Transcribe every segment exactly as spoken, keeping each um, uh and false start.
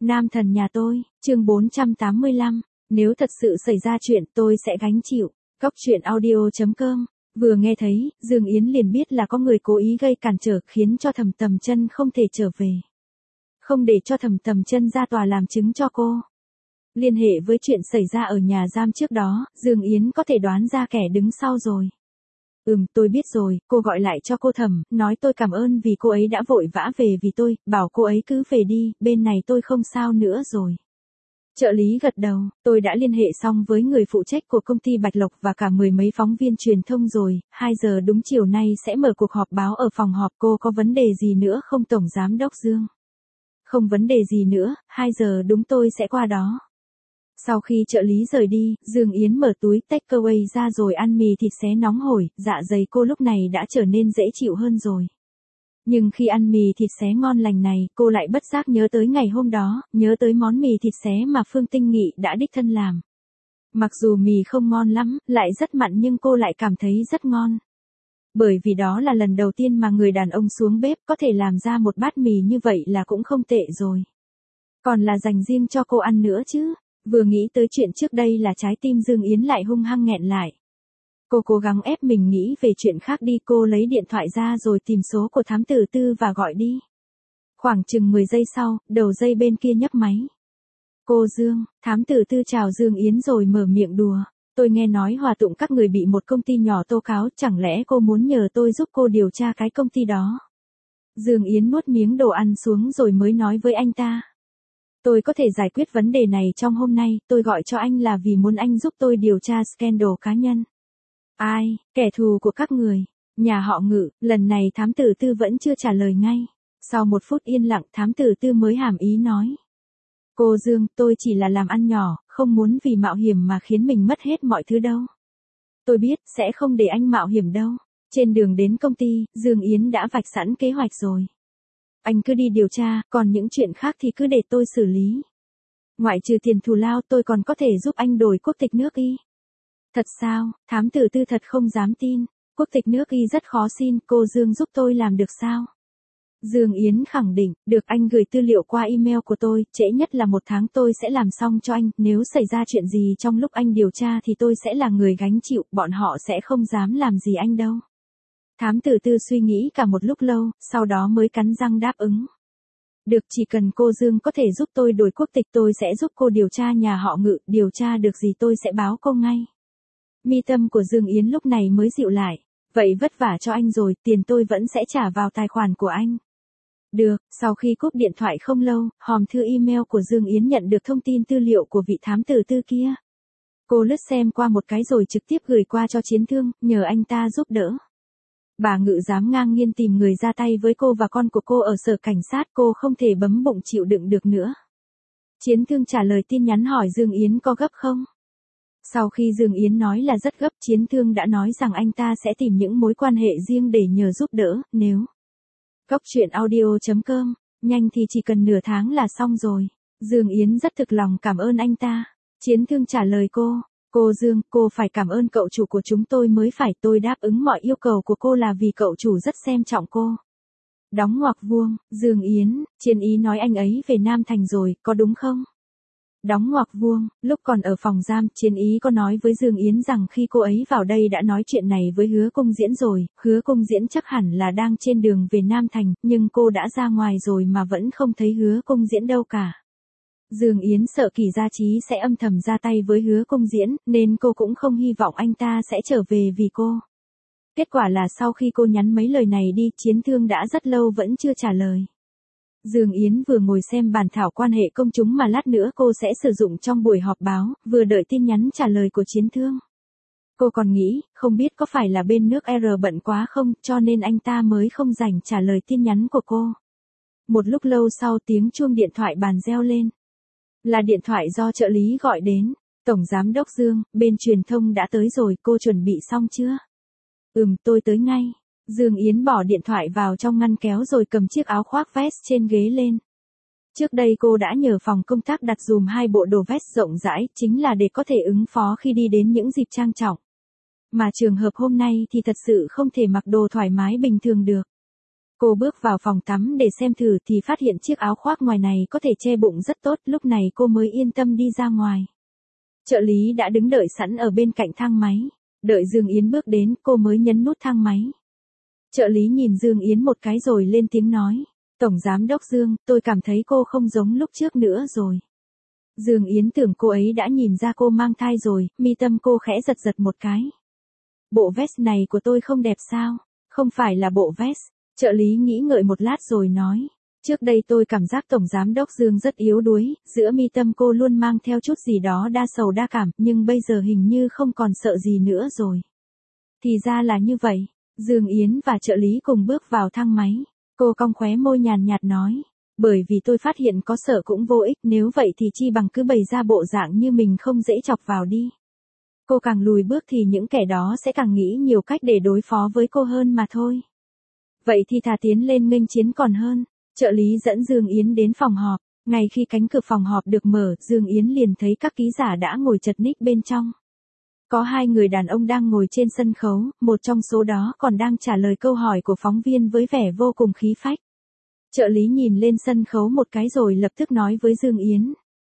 Nam thần nhà tôi, chương bốn trăm tám mươi lăm, nếu thật sự xảy ra chuyện tôi sẽ gánh chịu. Cóc truyện audio chấm com. Vừa nghe thấy, Dương Yến liền biết là có người cố ý gây cản trở khiến cho Thẩm Tầm Chân không thể trở về. Không để cho Thẩm Tầm Chân ra tòa làm chứng cho cô. Liên hệ với chuyện xảy ra ở nhà giam trước đó, Dương Yến có thể đoán ra kẻ đứng sau rồi. Ừm, tôi biết rồi, cô gọi lại cho cô Thẩm, nói tôi cảm ơn vì cô ấy đã vội vã về vì tôi, bảo cô ấy cứ về đi, bên này tôi không sao nữa rồi. Trợ lý gật đầu, tôi đã liên hệ xong với người phụ trách của công ty Bạch Lộc và cả mười mấy phóng viên truyền thông rồi, hai giờ đúng chiều nay sẽ mở cuộc họp báo ở phòng họp. Cô có vấn đề gì nữa không Tổng Giám Đốc Dương? Không vấn đề gì nữa, hai giờ đúng tôi sẽ qua đó. Sau khi trợ lý rời đi, Dương Yến mở túi takeaway ra rồi ăn mì thịt xé nóng hổi, dạ dày cô lúc này đã trở nên dễ chịu hơn rồi. Nhưng khi ăn mì thịt xé ngon lành này, cô lại bất giác nhớ tới ngày hôm đó, nhớ tới món mì thịt xé mà Phương Tinh Nghị đã đích thân làm. Mặc dù mì không ngon lắm, lại rất mặn nhưng cô lại cảm thấy rất ngon. Bởi vì đó là lần đầu tiên mà người đàn ông xuống bếp có thể làm ra một bát mì như vậy là cũng không tệ rồi. Còn là dành riêng cho cô ăn nữa chứ. Vừa nghĩ tới chuyện trước đây là trái tim Dương Yến lại hung hăng nghẹn lại. Cô cố gắng ép mình nghĩ về chuyện khác đi, cô lấy điện thoại ra rồi tìm số của thám tử Tư và gọi đi. Khoảng chừng mười giây sau, đầu dây bên kia nhấc máy. Cô Dương, thám tử Tư chào Dương Yến rồi mở miệng đùa. Tôi nghe nói Hòa Tụng các người bị một công ty nhỏ tố cáo, chẳng lẽ cô muốn nhờ tôi giúp cô điều tra cái công ty đó? Dương Yến nuốt miếng đồ ăn xuống rồi mới nói với anh ta. Tôi có thể giải quyết vấn đề này trong hôm nay, tôi gọi cho anh là vì muốn anh giúp tôi điều tra scandal cá nhân. Ai, kẻ thù của các người, nhà họ Ngự, lần này thám tử Tư vẫn chưa trả lời ngay. Sau một phút yên lặng thám tử Tư mới hàm ý nói. Cô Dương, tôi chỉ là làm ăn nhỏ, không muốn vì mạo hiểm mà khiến mình mất hết mọi thứ đâu. Tôi biết, sẽ không để anh mạo hiểm đâu. Trên đường đến công ty, Dương Yến đã vạch sẵn kế hoạch rồi. Anh cứ đi điều tra, còn những chuyện khác thì cứ để tôi xử lý. Ngoại trừ tiền thù lao tôi còn có thể giúp anh đổi quốc tịch nước Y. Thật sao, thám tử Tư thật không dám tin. Quốc tịch nước Y rất khó xin, cô Dương giúp tôi làm được sao? Dương Yến khẳng định, được anh gửi tư liệu qua email của tôi, trễ nhất là một tháng tôi sẽ làm xong cho anh, nếu xảy ra chuyện gì trong lúc anh điều tra thì tôi sẽ là người gánh chịu, bọn họ sẽ không dám làm gì anh đâu. Thám tử Tư suy nghĩ cả một lúc lâu, sau đó mới cắn răng đáp ứng. Được, chỉ cần cô Dương có thể giúp tôi đổi quốc tịch tôi sẽ giúp cô điều tra nhà họ Ngự, điều tra được gì tôi sẽ báo cô ngay. Mi tâm của Dương Yến lúc này mới dịu lại. Vậy vất vả cho anh rồi, tiền tôi vẫn sẽ trả vào tài khoản của anh. Được, sau khi cúp điện thoại không lâu, hòm thư email của Dương Yến nhận được thông tin tư liệu của vị thám tử Tư kia. Cô lướt xem qua một cái rồi trực tiếp gửi qua cho Chiến Thương, nhờ anh ta giúp đỡ. Bà Ngự dám ngang nhiên tìm người ra tay với cô và con của cô ở sở cảnh sát, cô không thể bấm bụng chịu đựng được nữa. Chiến Thương trả lời tin nhắn hỏi Dương Yến có gấp không? Sau khi Dương Yến nói là rất gấp, Chiến Thương đã nói rằng anh ta sẽ tìm những mối quan hệ riêng để nhờ giúp đỡ, nếu. Cóc truyện audio chấm com, nhanh thì chỉ cần nửa tháng là xong rồi. Dương Yến rất thực lòng cảm ơn anh ta. Chiến Thương trả lời cô. Cô Dương, cô phải cảm ơn cậu chủ của chúng tôi mới phải, tôi đáp ứng mọi yêu cầu của cô là vì cậu chủ rất xem trọng cô. Đóng ngoặc vuông, Dương Yến, Chiến Ý nói anh ấy về Nam Thành rồi, có đúng không? Đóng ngoặc vuông, lúc còn ở phòng giam, Chiến Ý có nói với Dương Yến rằng khi cô ấy vào đây đã nói chuyện này với Hứa Cung Diễn rồi, Hứa Cung Diễn chắc hẳn là đang trên đường về Nam Thành, nhưng cô đã ra ngoài rồi mà vẫn không thấy Hứa Cung Diễn đâu cả. Dương Yến sợ Kỳ Gia Trí sẽ âm thầm ra tay với Hứa Cung Diễn, nên cô cũng không hy vọng anh ta sẽ trở về vì cô. Kết quả là sau khi cô nhắn mấy lời này đi, Chiến Thương đã rất lâu vẫn chưa trả lời. Dương Yến vừa ngồi xem bản thảo quan hệ công chúng mà lát nữa cô sẽ sử dụng trong buổi họp báo, vừa đợi tin nhắn trả lời của Chiến Thương. Cô còn nghĩ, không biết có phải là bên nước R bận quá không, cho nên anh ta mới không rảnh trả lời tin nhắn của cô. Một lúc lâu sau tiếng chuông điện thoại bàn reo lên. Là điện thoại do trợ lý gọi đến. Tổng Giám Đốc Dương, bên truyền thông đã tới rồi, cô chuẩn bị xong chưa? Ừm, tôi tới ngay. Dương Yến bỏ điện thoại vào trong ngăn kéo rồi cầm chiếc áo khoác vest trên ghế lên. Trước đây cô đã nhờ phòng công tác đặt dùm hai bộ đồ vest rộng rãi, chính là để có thể ứng phó khi đi đến những dịp trang trọng. Mà trường hợp hôm nay thì thật sự không thể mặc đồ thoải mái bình thường được. Cô bước vào phòng tắm để xem thử thì phát hiện chiếc áo khoác ngoài này có thể che bụng rất tốt, lúc này cô mới yên tâm đi ra ngoài. Trợ lý đã đứng đợi sẵn ở bên cạnh thang máy. Đợi Dương Yến bước đến, cô mới nhấn nút thang máy. Trợ lý nhìn Dương Yến một cái rồi lên tiếng nói. Tổng Giám đốc Dương, tôi cảm thấy cô không giống lúc trước nữa rồi. Dương Yến tưởng cô ấy đã nhìn ra cô mang thai rồi, mi tâm cô khẽ giật giật một cái. Bộ vest này của tôi không đẹp sao? Không phải là bộ vest. Trợ lý nghĩ ngợi một lát rồi nói. Trước đây tôi cảm giác Tổng Giám đốc Dương rất yếu đuối, giữa mi tâm cô luôn mang theo chút gì đó đa sầu đa cảm, nhưng bây giờ hình như không còn sợ gì nữa rồi. Thì ra là như vậy. Dương Yến và trợ lý cùng bước vào thang máy. Cô cong khóe môi nhàn nhạt nói. Bởi vì tôi phát hiện có sợ cũng vô ích, nếu vậy thì chi bằng cứ bày ra bộ dạng như mình không dễ chọc vào đi. Cô càng lùi bước thì những kẻ đó sẽ càng nghĩ nhiều cách để đối phó với cô hơn mà thôi. Vậy thì thà tiến lên nghênh chiến còn hơn. Trợ lý dẫn Dương Yến đến phòng họp. Ngay khi cánh cửa phòng họp được mở, Dương Yến liền thấy các ký giả đã ngồi chật ních bên trong. Có hai người đàn ông đang ngồi trên sân khấu, một trong số đó còn đang trả lời câu hỏi của phóng viên với vẻ vô cùng khí phách. Trợ lý nhìn lên sân khấu một cái rồi lập tức nói với Dương Yến.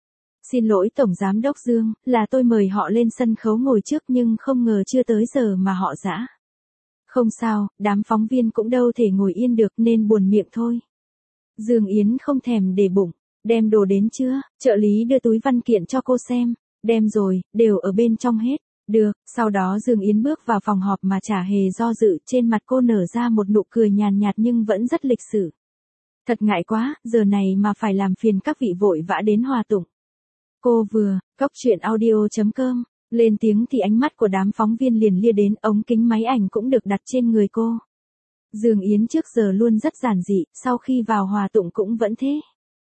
Xin lỗi Tổng Giám đốc Dương, là tôi mời họ lên sân khấu ngồi trước nhưng không ngờ chưa tới giờ mà họ dã. Không sao, đám phóng viên cũng đâu thể ngồi yên được nên buồn miệng thôi. Dương Yến không thèm để bụng. Đem đồ đến chưa? Trợ lý đưa túi văn kiện cho cô xem. Đem rồi, đều ở bên trong hết. Được, sau đó Dương Yến bước vào phòng họp mà chả hề do dự, trên mặt cô nở ra một nụ cười nhàn nhạt nhưng vẫn rất lịch sự. Thật ngại quá, giờ này mà phải làm phiền các vị vội vã đến hòa tụng. Cô vừa, cóc truyện audio chấm com, lên tiếng thì ánh mắt của đám phóng viên liền lia đến, ống kính máy ảnh cũng được đặt trên người cô. Dương Yến trước giờ luôn rất giản dị, sau khi vào hòa tụng cũng vẫn thế.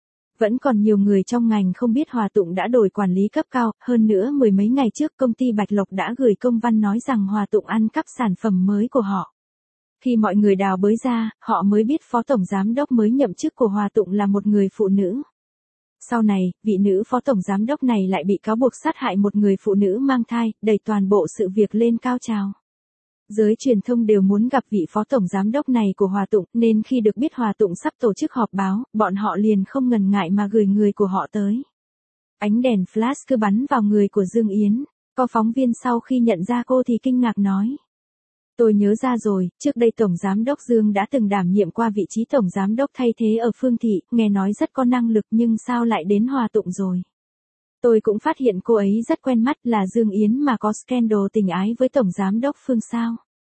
Vẫn còn nhiều người trong ngành không biết hòa tụng đã đổi quản lý cấp cao, hơn nữa mười mấy ngày trước công ty Bạch Lộc đã gửi công văn nói rằng hòa tụng ăn cắp sản phẩm mới của họ. Khi mọi người đào bới ra, họ mới biết phó tổng giám đốc mới nhậm chức của hòa tụng là một người phụ nữ. Sau này, vị nữ phó tổng giám đốc này lại bị cáo buộc sát hại một người phụ nữ mang thai, đẩy toàn bộ sự việc lên cao trào. Giới truyền thông đều muốn gặp vị phó tổng giám đốc này của hòa tụng, nên khi được biết hòa tụng sắp tổ chức họp báo, bọn họ liền không ngần ngại mà gửi người của họ tới. Ánh đèn flash cứ bắn vào người của Dương Yến. Có phóng viên sau khi nhận ra cô thì kinh ngạc nói. Tôi nhớ ra rồi, trước đây Tổng Giám đốc Dương đã từng đảm nhiệm qua vị trí Tổng Giám đốc thay thế ở Phương Thị, nghe nói rất có năng lực nhưng sao lại đến hòa tụng rồi. Tôi cũng phát hiện cô ấy rất quen mắt, là Dương Yến mà có scandal tình ái với Tổng Giám đốc Phương sao.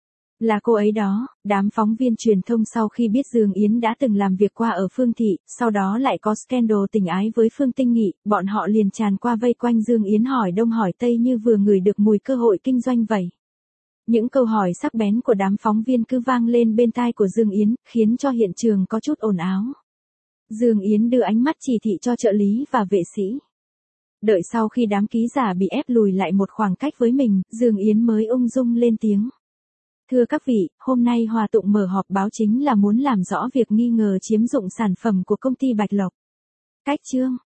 Là cô ấy đó. Đám phóng viên truyền thông sau khi biết Dương Yến đã từng làm việc qua ở Phương Thị, sau đó lại có scandal tình ái với Phương Tinh Nghị, bọn họ liền tràn qua vây quanh Dương Yến hỏi đông hỏi tây như vừa ngửi được mùi cơ hội kinh doanh vậy. Những câu hỏi sắc bén của đám phóng viên cứ vang lên bên tai của Dương Yến, khiến cho hiện trường có chút ồn ào. Dương Yến đưa ánh mắt chỉ thị cho trợ lý và vệ sĩ. Đợi sau khi đám ký giả bị ép lùi lại một khoảng cách với mình, Dương Yến mới ung dung lên tiếng. Thưa các vị, hôm nay hòa tụng mở họp báo chính là muốn làm rõ việc nghi ngờ chiếm dụng sản phẩm của công ty Bạch Lộc. Cách chương